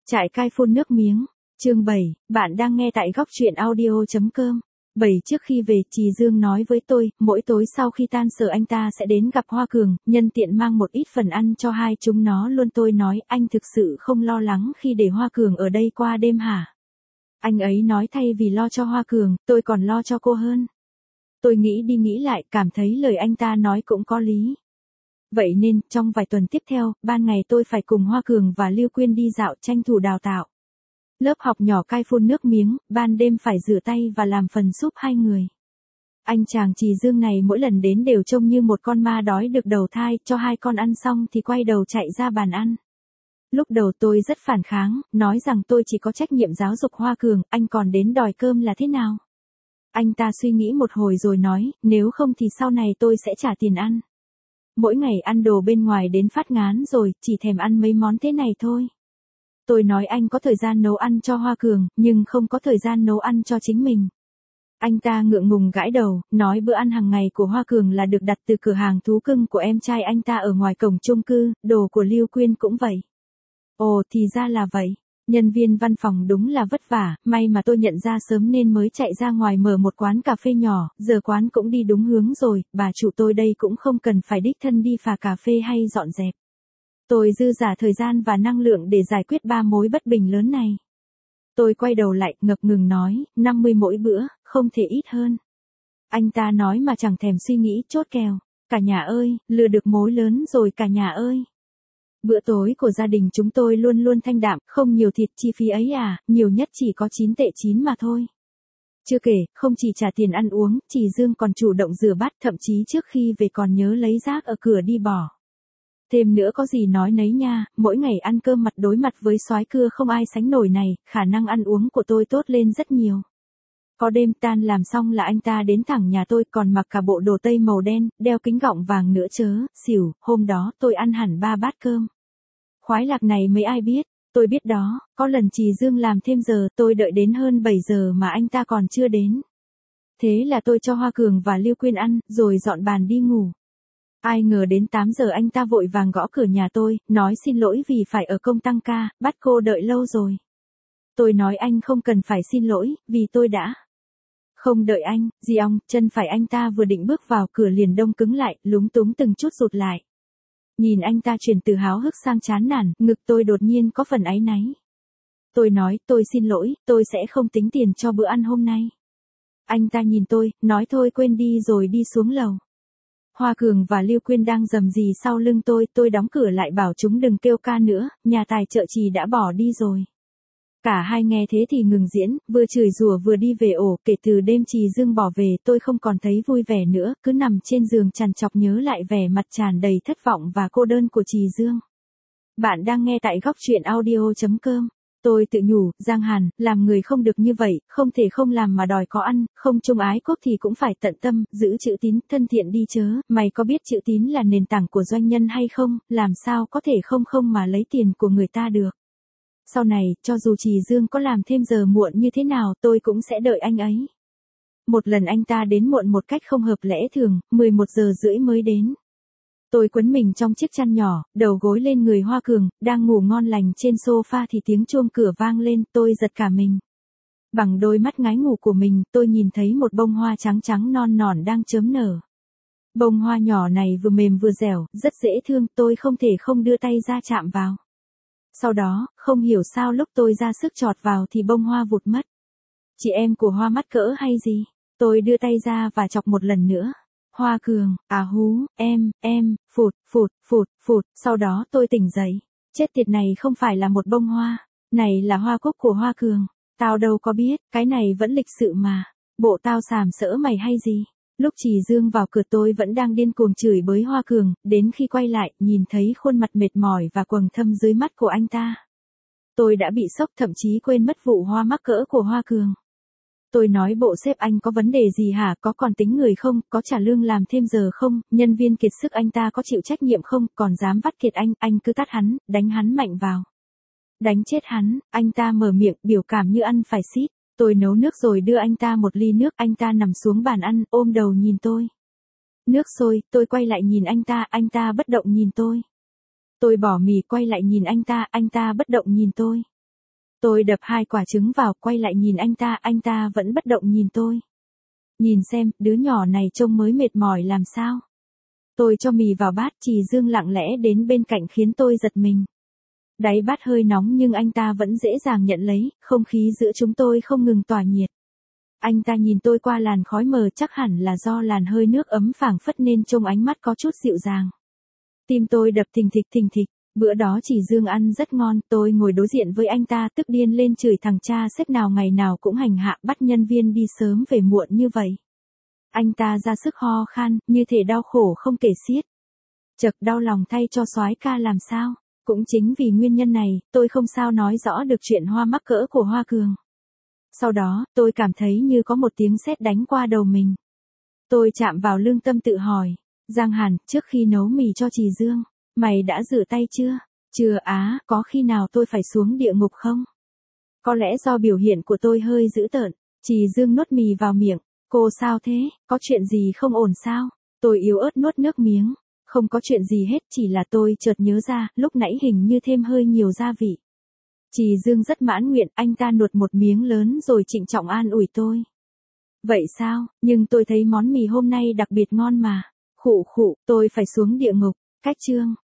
Trại cai phun nước miếng. Chương 7, bạn đang nghe tại góc truyện audio.com. 7 Trước khi về, Trì Dương nói với tôi, mỗi tối sau khi tan sở anh ta sẽ đến gặp Hoa Cường, nhân tiện mang một ít phần ăn cho hai chúng nó luôn. Tôi nói, anh thực sự không lo lắng khi để Hoa Cường ở đây qua đêm hả? Anh ấy nói thay vì lo cho Hoa Cường, tôi còn lo cho cô hơn. Tôi nghĩ đi nghĩ lại, cảm thấy lời anh ta nói cũng có lý. Vậy nên, trong vài tuần tiếp theo, ban ngày tôi phải cùng Hoa Cường và Lưu Quyên đi dạo, tranh thủ đào tạo lớp học nhỏ cai phun nước miếng, ban đêm phải rửa tay và làm phần súp hai người. Anh chàng Trì Dương này mỗi lần đến đều trông như một con ma đói được đầu thai, cho hai con ăn xong thì quay đầu chạy ra bàn ăn. Lúc đầu tôi rất phản kháng, nói rằng tôi chỉ có trách nhiệm giáo dục Hoa Cường, anh còn đến đòi cơm là thế nào? Anh ta suy nghĩ một hồi rồi nói, nếu không thì sau này tôi sẽ trả tiền ăn. Mỗi ngày ăn đồ bên ngoài đến phát ngán rồi, chỉ thèm ăn mấy món thế này thôi. Tôi nói anh có thời gian nấu ăn cho Hoa Cường, nhưng không có thời gian nấu ăn cho chính mình. Anh ta ngượng ngùng gãi đầu, nói bữa ăn hàng ngày của Hoa Cường là được đặt từ cửa hàng thú cưng của em trai anh ta ở ngoài cổng chung cư, đồ của Lưu Quyên cũng vậy. Ồ, thì ra là vậy. Nhân viên văn phòng đúng là vất vả, may mà tôi nhận ra sớm nên mới chạy ra ngoài mở một quán cà phê nhỏ, giờ quán cũng đi đúng hướng rồi, bà chủ tôi đây cũng không cần phải đích thân đi pha cà phê hay dọn dẹp. Tôi dư giả thời gian và năng lượng để giải quyết ba mối bất bình lớn này. Tôi quay đầu lại, ngập ngừng nói, 50 mỗi bữa, không thể ít hơn. Anh ta nói mà chẳng thèm suy nghĩ, chốt kèo. Cả nhà ơi, lừa được mối lớn rồi cả nhà ơi. Bữa tối của gia đình chúng tôi luôn luôn thanh đạm, không nhiều thịt, chi phí ấy à, nhiều nhất chỉ có 9 tệ 9 mà thôi. Chưa kể, không chỉ trả tiền ăn uống, Trì Dương còn chủ động rửa bát, thậm chí trước khi về còn nhớ lấy rác ở cửa đi bỏ. Thêm nữa có gì nói nấy nha, mỗi ngày ăn cơm mặt đối mặt với soái cưa không ai sánh nổi này, khả năng ăn uống của tôi tốt lên rất nhiều. Có đêm tan làm xong là anh ta đến thẳng nhà tôi, còn mặc cả bộ đồ tây màu đen, đeo kính gọng vàng nữa chớ, xỉu, hôm đó tôi ăn hẳn 3 bát cơm. Khoái lạc này mấy ai biết, tôi biết đó, có lần Trì Dương làm thêm giờ, tôi đợi đến hơn 7 giờ mà anh ta còn chưa đến. Thế là tôi cho Hoa Cường và Lưu Quyên ăn, rồi dọn bàn đi ngủ. Ai ngờ đến 8 giờ anh ta vội vàng gõ cửa nhà tôi, nói xin lỗi vì phải ở công tăng ca, bắt cô đợi lâu rồi. Tôi nói anh không cần phải xin lỗi, vì tôi đã không đợi anh, gì ông, chân phải anh ta vừa định bước vào cửa liền đông cứng lại, lúng túng từng chút rụt lại. Nhìn anh ta chuyển từ háo hức sang chán nản, ngực tôi đột nhiên có phần áy náy. Tôi nói, tôi xin lỗi, tôi sẽ không tính tiền cho bữa ăn hôm nay. Anh ta nhìn tôi, nói thôi quên đi rồi đi xuống lầu. Hoa Cường và Lưu Quyên đang rầm rì sau lưng tôi đóng cửa lại bảo chúng đừng kêu ca nữa, nhà tài trợ Trì đã bỏ đi rồi. Cả hai nghe thế thì ngừng diễn, vừa chửi rủa vừa đi về ổ, kể từ đêm Trì Dương bỏ về tôi không còn thấy vui vẻ nữa, cứ nằm trên giường trằn trọc nhớ lại vẻ mặt tràn đầy thất vọng và cô đơn của Trì Dương. Bạn đang nghe tại góc truyện audio.com. Tôi tự nhủ, Giang Hàn, làm người không được như vậy, không thể không làm mà đòi có ăn, không chung ái quốc thì cũng phải tận tâm, giữ chữ tín, thân thiện đi chớ, mày có biết chữ tín là nền tảng của doanh nhân hay không, làm sao có thể không mà lấy tiền của người ta được. Sau này, cho dù Trì Dương có làm thêm giờ muộn như thế nào, tôi cũng sẽ đợi anh ấy. Một lần anh ta đến muộn một cách không hợp lẽ thường, 11 giờ rưỡi mới đến. Tôi quấn mình trong chiếc chăn nhỏ, đầu gối lên người Hoa Cường, đang ngủ ngon lành trên sofa thì tiếng chuông cửa vang lên, tôi giật cả mình. Bằng đôi mắt ngái ngủ của mình, tôi nhìn thấy một bông hoa trắng trắng non nòn đang chớm nở. Bông hoa nhỏ này vừa mềm vừa dẻo, rất dễ thương, tôi không thể không đưa tay ra chạm vào. Sau đó, không hiểu sao lúc tôi ra sức chọt vào thì bông hoa vụt mất. Chị em của Hoa mắt cỡ hay gì? Tôi đưa tay ra và chọc một lần nữa. Hoa Cường, à hú, em, phụt, sau đó tôi tỉnh dậy. Chết tiệt, này không phải là một bông hoa, này là hoa cúc của Hoa Cường. Tao đâu có biết, cái này vẫn lịch sự mà. Bộ tao sàm sỡ mày hay gì? Lúc Trì Dương vào cửa tôi vẫn đang điên cuồng chửi bới Hoa Cường, đến khi quay lại, nhìn thấy khuôn mặt mệt mỏi và quầng thâm dưới mắt của anh ta. Tôi đã bị sốc, thậm chí quên mất vụ hoa mắc cỡ của Hoa Cường. Tôi nói, bộ sếp anh có vấn đề gì hả, có còn tính người không, có trả lương làm thêm giờ không, nhân viên kiệt sức anh ta có chịu trách nhiệm không, còn dám vắt kiệt anh cứ tát hắn, đánh hắn mạnh vào. Đánh chết hắn, anh ta mở miệng, biểu cảm như ăn phải xít. Tôi nấu nước rồi đưa anh ta một ly nước, anh ta nằm xuống bàn ăn, ôm đầu nhìn tôi. Nước sôi, tôi quay lại nhìn anh ta bất động nhìn tôi. Tôi bỏ mì quay lại nhìn anh ta bất động nhìn tôi. Tôi đập 2 quả trứng vào, quay lại nhìn anh ta vẫn bất động nhìn tôi. Nhìn xem, đứa nhỏ này trông mới mệt mỏi làm sao. Tôi cho mì vào bát, Trì Dương lặng lẽ đến bên cạnh khiến tôi giật mình. Đáy bát hơi nóng nhưng anh ta vẫn dễ dàng nhận lấy, không khí giữa chúng tôi không ngừng tỏa nhiệt. Anh ta nhìn tôi qua làn khói mờ, chắc hẳn là do làn hơi nước ấm phảng phất nên trông ánh mắt có chút dịu dàng. Tim tôi đập thình thịch. Bữa đó Trì Dương ăn rất ngon, tôi ngồi đối diện với anh ta tức điên lên chửi thằng cha sếp nào ngày nào cũng hành hạ bắt nhân viên đi sớm về muộn như vậy. Anh ta ra sức ho khan, như thể đau khổ không kể xiết. Chật, đau lòng thay cho soái ca làm sao. Cũng chính vì nguyên nhân này, tôi không sao nói rõ được chuyện hoa mắc cỡ của Hoa Cường. Sau đó, tôi cảm thấy như có một tiếng sét đánh qua đầu mình. Tôi chạm vào lương tâm tự hỏi. Giang Hàn, trước khi nấu mì cho Trì Dương, mày đã rửa tay chưa? Chưa á, có khi nào tôi phải xuống địa ngục không? Có lẽ do biểu hiện của tôi hơi dữ tợn. Trì Dương nuốt mì vào miệng. Cô sao thế, có chuyện gì không ổn sao? Tôi yếu ớt nuốt nước miếng. Không có chuyện gì hết, chỉ là tôi chợt nhớ ra, lúc nãy hình như thêm hơi nhiều gia vị. Trì Dương rất mãn nguyện, anh ta nuốt một miếng lớn rồi trịnh trọng an ủi tôi. Vậy sao, nhưng tôi thấy món mì hôm nay đặc biệt ngon mà. Khụ, tôi phải xuống địa ngục. Cách chương.